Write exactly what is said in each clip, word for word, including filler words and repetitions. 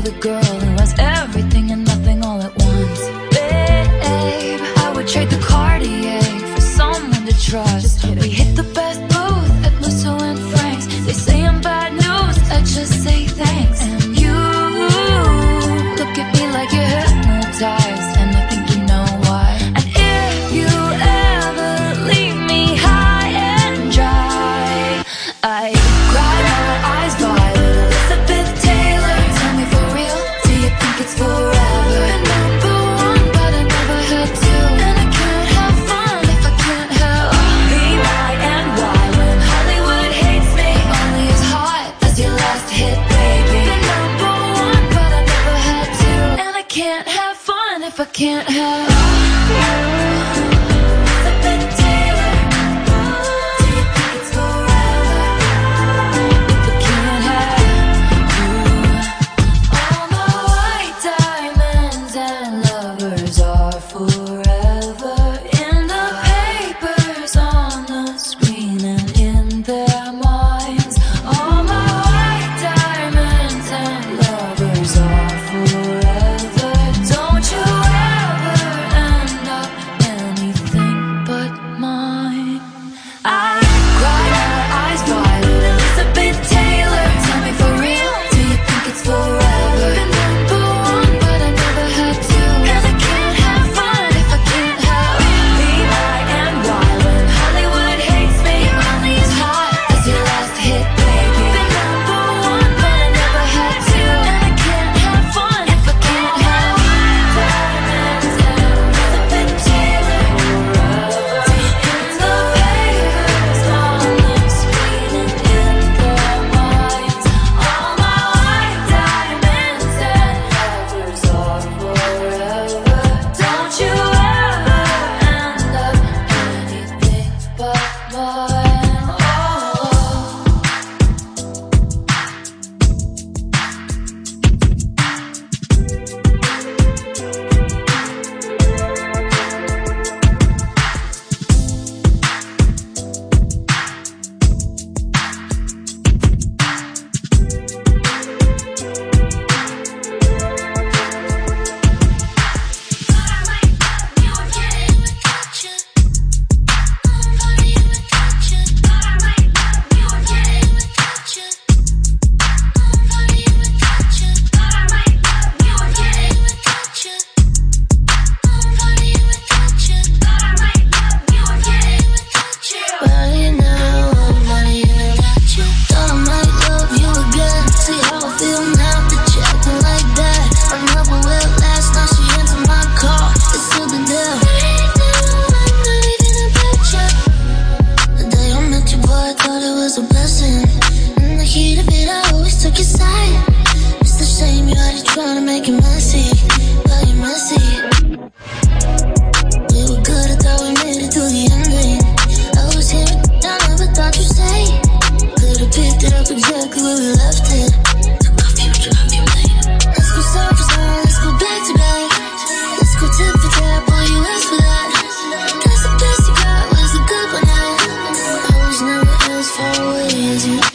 with a girl who has everything and nothing all at once. Babe, I would trade the Cartier for someone to trust. We hit the best booth at Musso and Frank's. They say I'm bad news, I just say thanks. And you look at me like you're hypnotized, and I think you know why. And if you ever leave me high and dry, I cry my eyes violet, Elizabeth Taylor. Tell me for real, do you think it's forever? Been number one, but I never had to. And I can't have fun if I can't have B Y N Y. When Hollywood hates me, only as hot as your last hit, baby. Been number one, but I never had to. And I can't have fun if I can't have you. Elizabeth Taylor, do you think it's forever if I can't have you? All my white diamonds and lovers are forever in the papers, on the screen, and in their minds. All my white diamonds and lovers are forever. Don't you ever end up anything but mine. I cry my eyes violet, Elizabeth Taylor. Tell me for real, do you think it's forever? Been number one, but I never had to. And I can't have fun if I can't have B Y N Y. When Hollywood hates me, only as hot as your last hit, baby. Been number one, but I never had to. And I can't have fun if I can't have diamonds and Elizabeth Taylor. In the papers, on the screen, and in their minds. All my white diamonds and lovers are forever. Don't you ever end up anything but mine. Oh. But you know I'm not here. Thought I might love you again. See how I feel now that you're acting like that. I never will last, now she into my car. It's still the deal. I'm not even a picture. The day I met you, boy, I thought it was a blessing. In the heat of it, I always took your side. It's the shame you had to try to make it messy, but you're messy. We were good, I thought we made it through the ending. I was here, I never thought you'd say. Could've picked it up exactly where we left it. Took our future, have you later. Let's go side for side, let's go back to back. Let's go tip for tap, all you asked for that. Guess the best you got was a good one now. I was never as far away as you.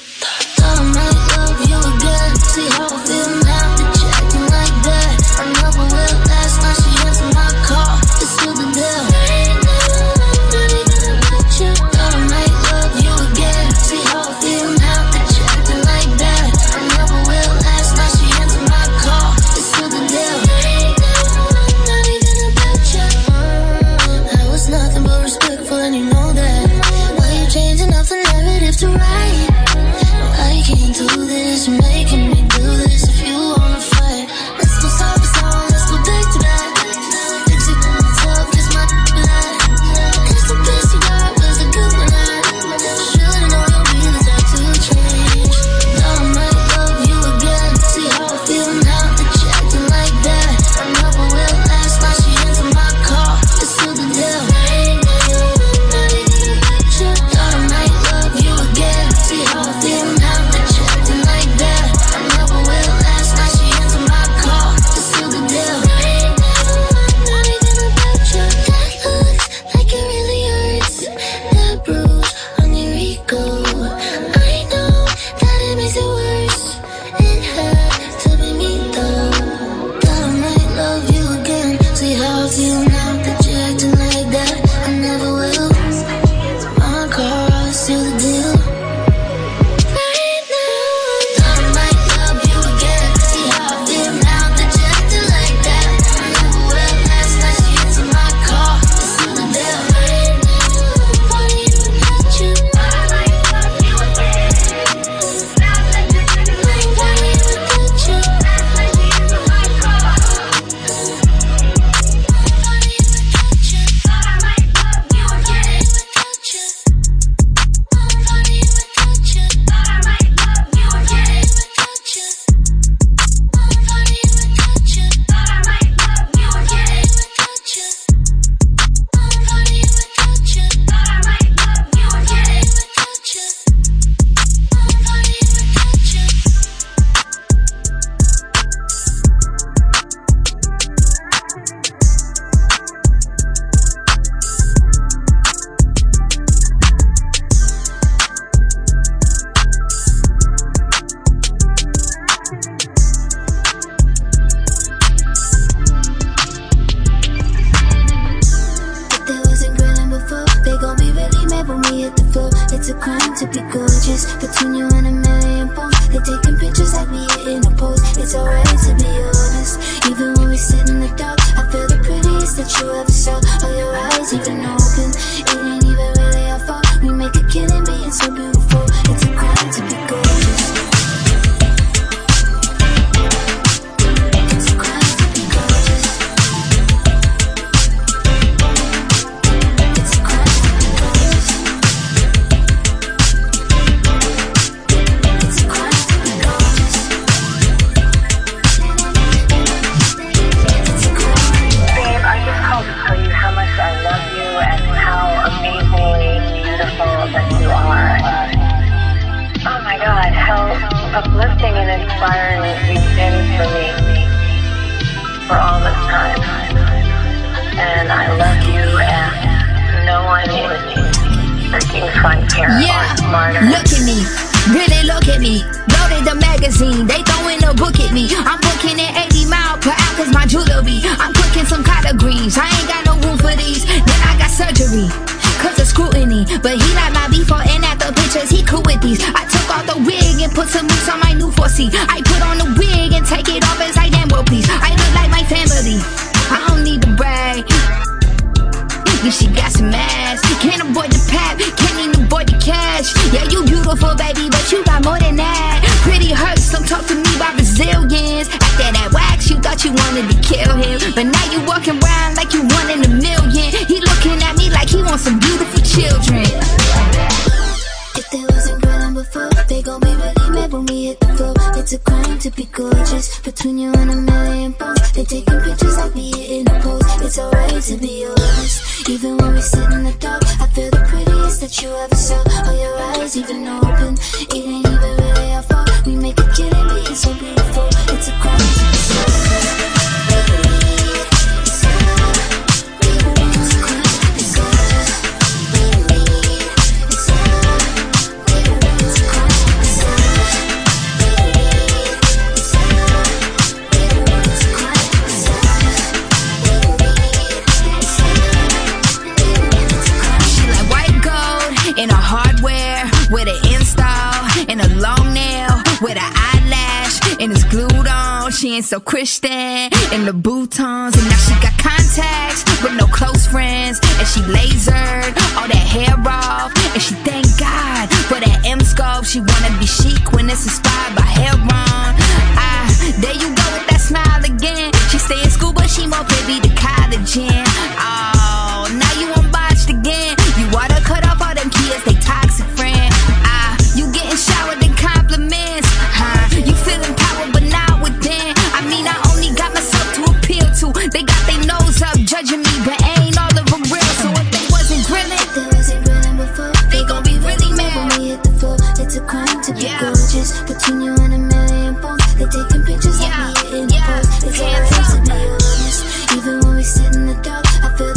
seal the deal. Right now, I might love you again. See how I feel now that you acting like that. I never will. Last night she hits in my car. It's seal the deal. Right now, funny without you. I might love you again. Now that you acting like that. Funny without you. Last night she hits in my car. Funny without you. Thought I might love you again. Without you. Funny without you. Thought I might love you again. Without you. Funny without you. Thought I might love you again. Without you. Funny without you. Thought I might love you again. Without you. Funny without you. If there wasn't grilling before, they gon' be really mad when we hit the floor. It's a crime to be gorgeous. Between you and a million posts, they taking pictures like we in a pose. It's alright to be honest. Even when we sit in the dark, I feel the prettiest that you ever saw. All your eyes even open. It ain't even really our fault. We make a killing being so beautiful. It's a crime to be gorgeous. It's a crime to be gorgeous. It's a crime to be gorgeous. It's a crime to be gorgeous. It's a crime. Babe, I just called to tell you how much I love you and how amazingly beautiful that you are. Oh my God, how uplifting and inspiring you've been for me for all this time. And I love you, and no one is freaking front care or Yeah, smarter. look at me, really look at me. Loaded the magazine, they throwing a book at me. I'm booking at eighty mile per hour cause my jewelry. I'm cooking some collard greens, I ain't got no room for these. Then I got surgery, cause of scrutiny. But he like my before and after pictures, he cool with these. I took off the wig and put some moves on my new four C. I put on the wig and take it off as I damn well please. I look like my family, I don't need to brag. Yeah, she got some ass. Can't avoid the pap, can't even avoid the cash. Yeah, you beautiful, baby, but you got more than that. Pretty hurts, don't talk to me about Brazilians. After that wax, you thought you wanted to kill him, but now you walking around like you one in a million. He looking at me like he wants some beautiful children. If there wasn't grilling before, they gon' be really mad when we hit the floor. It's a crime to be gorgeous. Between you and a million posts, they taking pictures like we in a pose. It's alright to be honest. Even when we sit in the dark, I feel the prettiest that you ever saw. All your eyes even open. It ain't even really our fault. We make a killing being so beautiful. It's a crime to be gorgeous. In a hardware, with an install, and a long nail, with an eyelash, and it's glued on. She ain't so Christian, in the boutons, and now she got contacts, with no close friends, and she lasered all that hair off, and she thank God for that M-scope. She wanna be chic when it's inspired by Heron. Ah, there you go with that smile again. She stay in school, but she more privy to college in. Oh, now you unbotched again. You water cut off all them kids, they toxic friend. Ah, you getting showered in compliments. Huh? You feeling power, but not within. I mean, I only got myself to appeal to. They got their nose up, judging me, but ain't all of them real. So if they wasn't grilling, if there wasn't grilling before, they gon' be really mad when we hit the floor. It's a crime to be Yeah. gorgeous. Between you and a million posts, they taking pictures Yeah, like we in yeah, a pose. It's hands alright to up. be honest. Even when we sit in the dark, I feel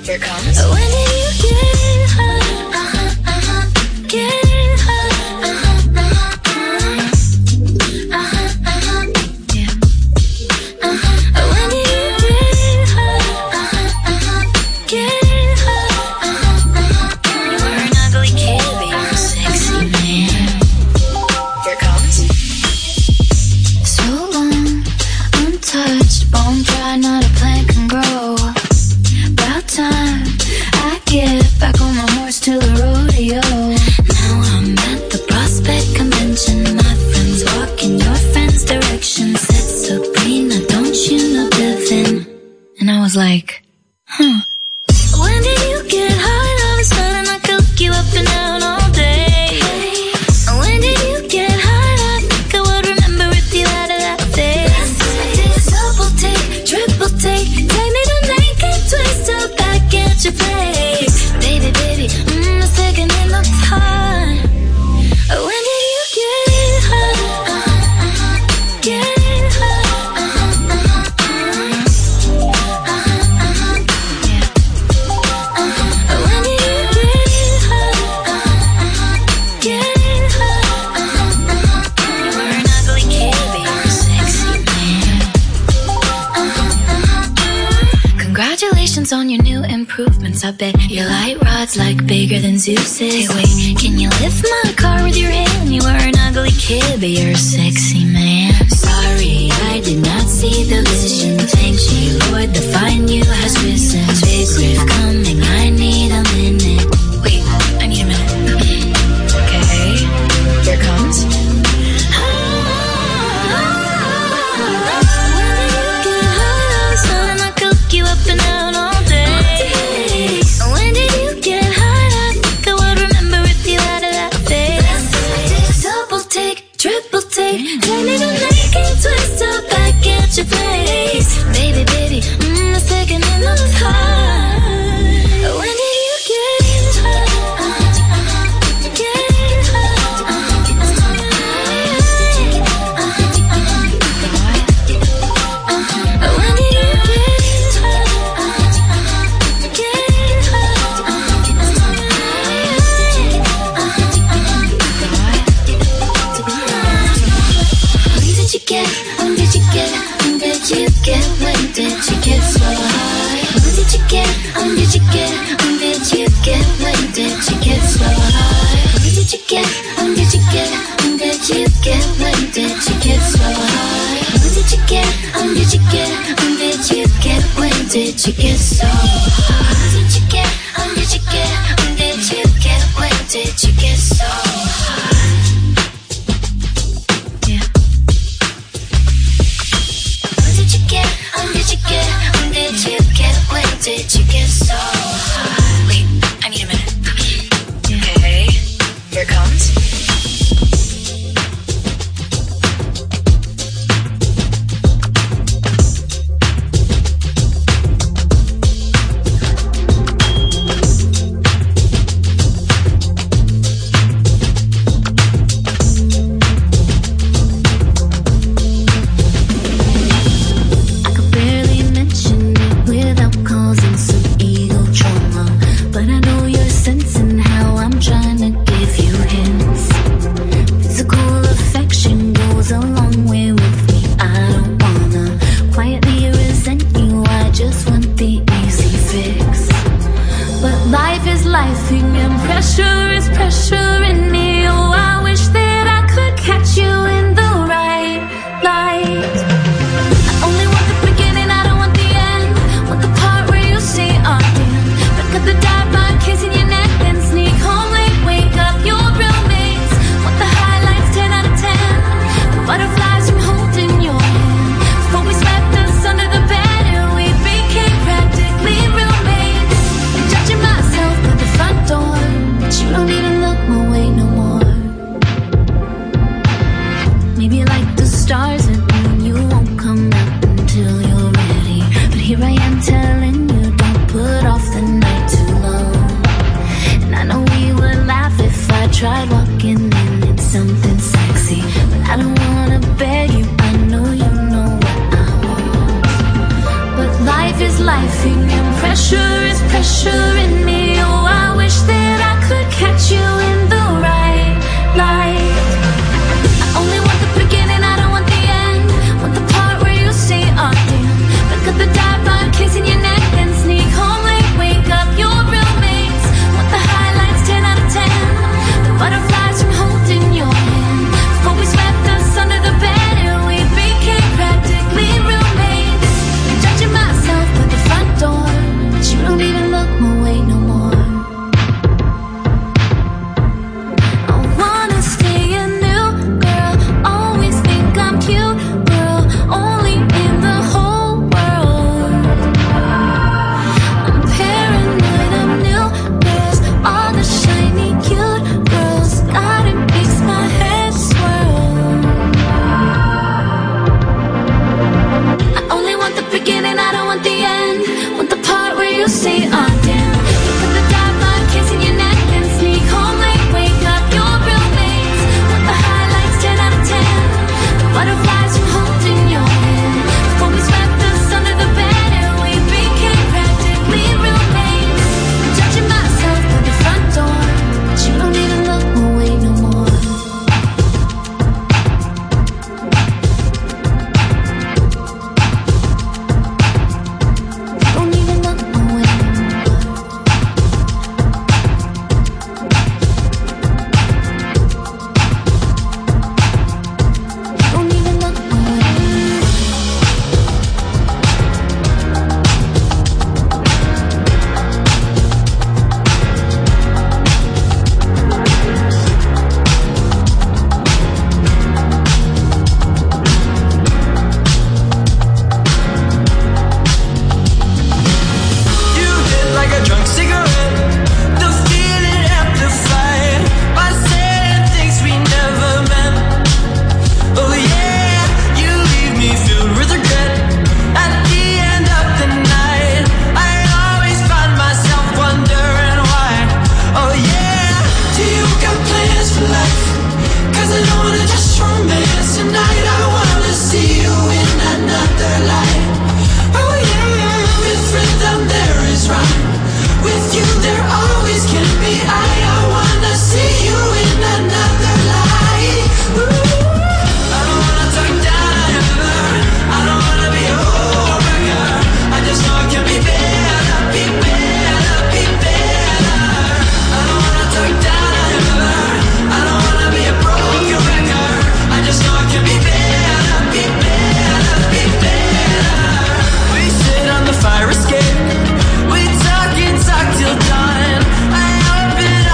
Here comes. When did you get high? Uh-huh, uh-huh. Get high. Uh-huh, uh-huh. Uh-huh, uh-huh. Yeah. Uh-huh. When did you get high? Uh-huh, uh-huh. Get high. Uh-huh, uh-huh. You were an ugly kid, but you were a sexy man. Here comes. So long, untouched, bone dry, not a plant can grow. About time I get back on the horse to the rodeo. Now I'm at the Prospect Convention. My friends walk in your friend's direction. Said Sabrina, don't you know Devin? And I was like, huh. When did you get high? All of a sudden I could look you up and down all day. When did you get high? I think I would remember if you had a that face. Double take, triple take, take me to naked twist up back at your place. Baby, baby, mm, the second in the time. When did you get high? Uh-huh, uh-huh. Get high. Uh-huh, uh-huh. Uh-huh, uh-huh. Yeah. Uh-huh. When did you get high? Uh-huh, uh-huh. Get high. Uh-huh, uh-huh. You were an ugly kid, but you were a sexy man. Congratulations on your new improvements. I bet your light rod's like bigger than Zeus's. Hey, wait, can you lift my car with your hand? You were an ugly kid, but you're a sexy man. Sorry, I did not see the vision. Thank you, Lord, the fine you has risen. Big riff coming, I need a minute. Wait, I need a minute. Okay, Here comes. You up and down all day. When did you get high? I think I would remember if you had a that face. Double take, triple take, take me to naked twist up back at your place. Baby, baby, mm, the second in the time. When did you get high? Uh-huh, get high. Uh-huh, uh-huh. When did you get When did you get, when did you get, when did you get so high? When did you get, when did you get, when did you get, when did you get so high? When did you get, when did you get, when did you get, when did you get so high? When did you get, when did you get, when did you get, when did you get so high? When did you get, when did you get, when did you get, when did you get so high? Did you get so high? Wait, I need a minute. Okay. Here comes. Don't even look my way. picture in me. Oh, I wish that I could catch you in the right light. I only want the beginning, I don't want the end. Want the part where you say, oh damn. Look at the dive bar, kissing your neck, then sneak home late, wake up your roommates. Want the highlights, ten out of ten. The butterflies from holding your hand. Before we swept us under the bed and we became practically roommates. I'm judging myself at the front door, but you don't even look my way no more. I wanna stay a new girl, always think I'm cute, girl, only in the whole world. I'm paranoid, I'm new, there's all the shiny cute girls, God, it makes my head swirl. I only want the beginning, I don't want the end. Want the part where you say, oh damn. Look at the dive bar, kissing your neck, and sneak home late, wake up your roommates. Want the highlights, ten out of ten. The butterflies from holding your hand. Before we swept us under the bed and we became practically roommates. I'm judging myself at the front door, but you don't even look my way no more. Don't even look my way no more. Don't even look my way. You hit like a drunk cigarette, the feeling amplified by saying things we never meant. Oh yeah, you leave me filled with regret. At the end of the night, I always find myself wondering why. Oh yeah, do you got plans for life? Cause I don't wanna just romance tonight, I wanna see you in another light. Oh yeah, with rhythm there is rhyme. With you there always can be I. I wanna see you in another light. Ooh. I don't wanna talk down ever. I don't wanna be a homewrecker. I just know it can be better, be better, be better. I don't wanna talk down ever. I don't wanna be a broken record. I just know it can be better, be better, be better. We sit on the fire escape. We talk and talk till dawn. I open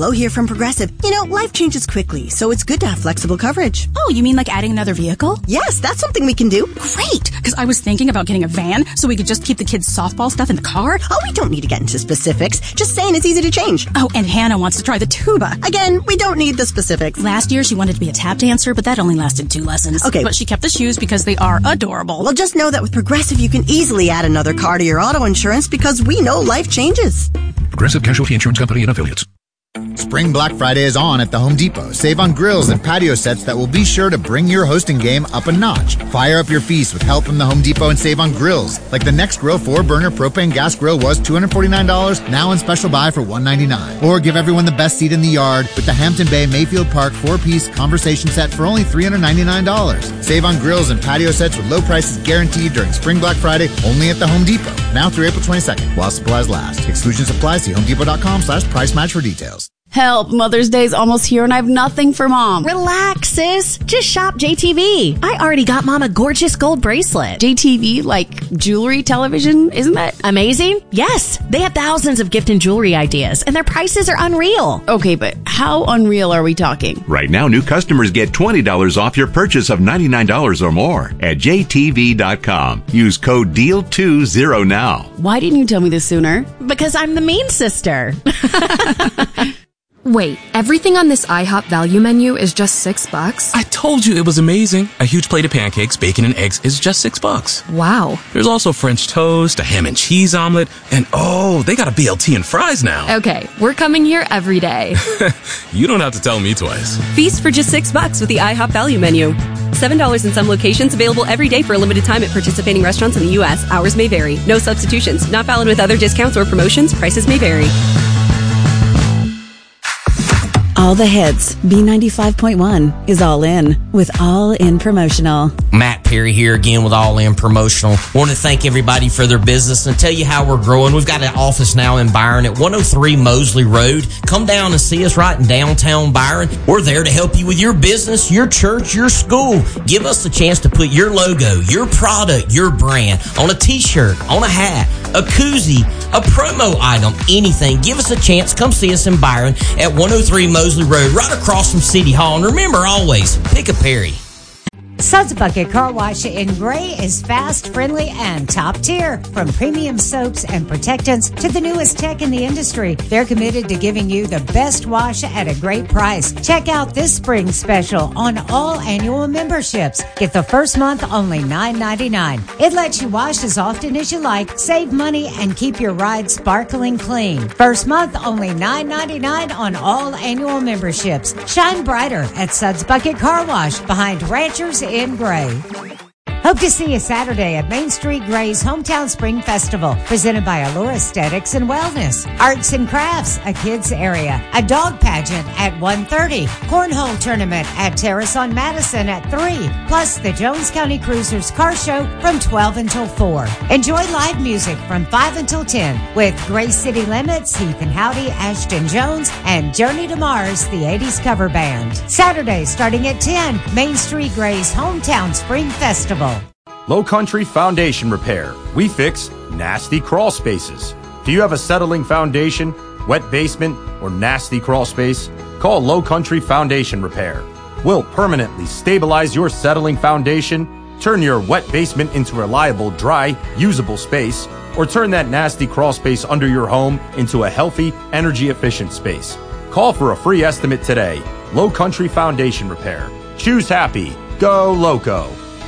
Flo here from Progressive. You know, life changes quickly, so it's good to have flexible coverage. Oh, you mean like adding another vehicle? Yes, that's something we can do. Great, because I was thinking about getting a van so we could just keep the kids' softball stuff in the car. Oh, we don't need to get into specifics. Just saying it's easy to change. Oh, and Hannah wants to try the tuba. Again, we don't need the specifics. Last year, she wanted to be a tap dancer, but that only lasted two lessons. Okay. But she kept the shoes because they are adorable. Well, just know that with Progressive, you can easily add another car to your auto insurance because we know life changes. Progressive Casualty Insurance Company and Affiliates. Spring Black Friday is on at the Home Depot. Save on grills and patio sets that will be sure to bring your hosting game up a notch. Fire up your feast with help from the Home Depot and save on grills. Like the Next Grill four burner propane gas grill was two hundred forty-nine dollars, now on special buy for one hundred ninety-nine dollars. Or give everyone the best seat in the yard with the Hampton Bay Mayfield Park four-piece conversation set for only three hundred ninety-nine dollars. Save on grills and patio sets with low prices guaranteed during Spring Black Friday only at the Home Depot. Now through April twenty-second, while supplies last. Exclusions apply. See homedepot.com slash price match for details. Help, Mother's Day's almost here and I have nothing for Mom. Relax, sis. Just shop J T V. I already got Mom a gorgeous gold bracelet. J T V, like jewelry, television, isn't that amazing? Yes. They have thousands of gift and jewelry ideas and their prices are unreal. Okay, but how unreal are we talking? Right now, new customers get twenty dollars off your purchase of ninety-nine dollars or more at J T V dot com. Use code D E A L twenty now. Why didn't you tell me this sooner? Because I'm the mean sister. Wait, everything on this IHOP value menu is just six bucks? I told you it was amazing. A huge plate of pancakes, bacon, and eggs is just six bucks. Wow. There's also French toast, a ham and cheese omelet, and oh, they got a B L T and fries now. Okay, we're coming here every day. You don't have to tell me twice. Feast for just six bucks with the IHOP value menu. seven dollars in some locations, available every day for a limited time at participating restaurants in the U S. Hours may vary. No substitutions. Not valid with other discounts or promotions. Prices may vary. All the hits. B ninety-five point one is All In with All In Promotional. Matt Perry here again with All In Promotional. Want to thank everybody for their business and tell you how we're growing. We've got an office now in Byron at one oh three Mosley Road. Come down and see us right in downtown Byron. We're there to help you with your business, your church, your school. Give us the chance to put your logo, your product, your brand on a t-shirt, on a hat, a koozie, a promo item, anything. Give us a chance. Come see us in Byron at one oh three Mosley Road, right across from City Hall. And remember, always, pick a Perry. Suds Bucket Car Wash in Gray is fast, friendly, and top tier. From premium soaps and protectants to the newest tech in the industry, they're committed to giving you the best wash at a great price. Check out this spring special on all annual memberships. Get the first month only nine ninety-nine. It lets you wash as often as you like, save money, and keep your ride sparkling clean. First month only nine ninety-nine on all annual memberships. Shine brighter at Suds Bucket Car Wash behind Ranchers in Gray. Hope to see you Saturday at Main Street Gray's Hometown Spring Festival, presented by Allure Aesthetics and Wellness. Arts and Crafts, a kids area. A dog pageant at one thirty. Cornhole tournament at Terrace on Madison at three. Plus the Jones County Cruisers Car Show from twelve until four. Enjoy live music from five until ten with Gray City Limits, Heath and Howdy, Ashton Jones, and Journey to Mars, the eighties cover band. Saturday starting at ten, Main Street Gray's Hometown Spring Festival. Low Country Foundation Repair. We fix nasty crawl spaces. Do you have a settling foundation, wet basement, or nasty crawl space? Call Low Country Foundation Repair. We'll permanently stabilize your settling foundation, turn your wet basement into a reliable, dry, usable space, or turn that nasty crawl space under your home into a healthy, energy-efficient space. Call for a free estimate today. Low Country Foundation Repair. Choose happy. Go Loco.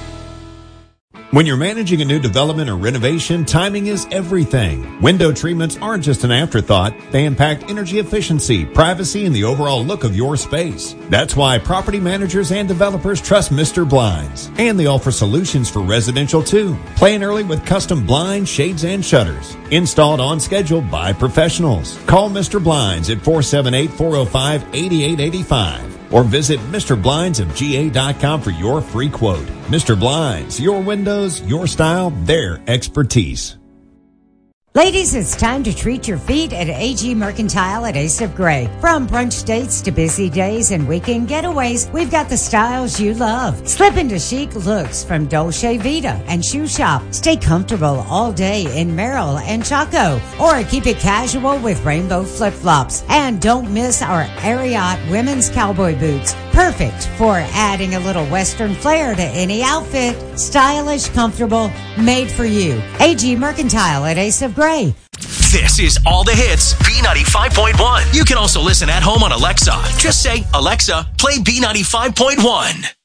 When you're managing a new development or renovation, timing is everything. Window treatments aren't just an afterthought. They impact energy efficiency, privacy, and the overall look of your space. That's why property managers and developers trust Mister Blinds. And they offer solutions for residential too. Plan early with custom blinds, shades, and shutters. Installed on schedule by professionals. Call Mister Blinds at four seven eight, four oh five, eight eight eight five. Or visit Mister Blinds of G A dot com for your free quote. Mister Blinds, your windows, your style, their expertise. Ladies, it's time to treat your feet at A G Mercantile at Ace of Gray. From brunch dates to busy days and weekend getaways, we've got the styles you love. Slip into chic looks from Dolce Vita and Shoe Shop. Stay comfortable all day in Merrill and Chaco, or keep it casual with rainbow flip-flops. And don't miss our Ariat women's cowboy boots. Perfect for adding a little Western flair to any outfit. Stylish, comfortable, made for you. A G Mercantile at Ace of Gray. This is All the Hits, B ninety-five point one. You can also listen at home on Alexa. Just say, Alexa, play B ninety-five point one.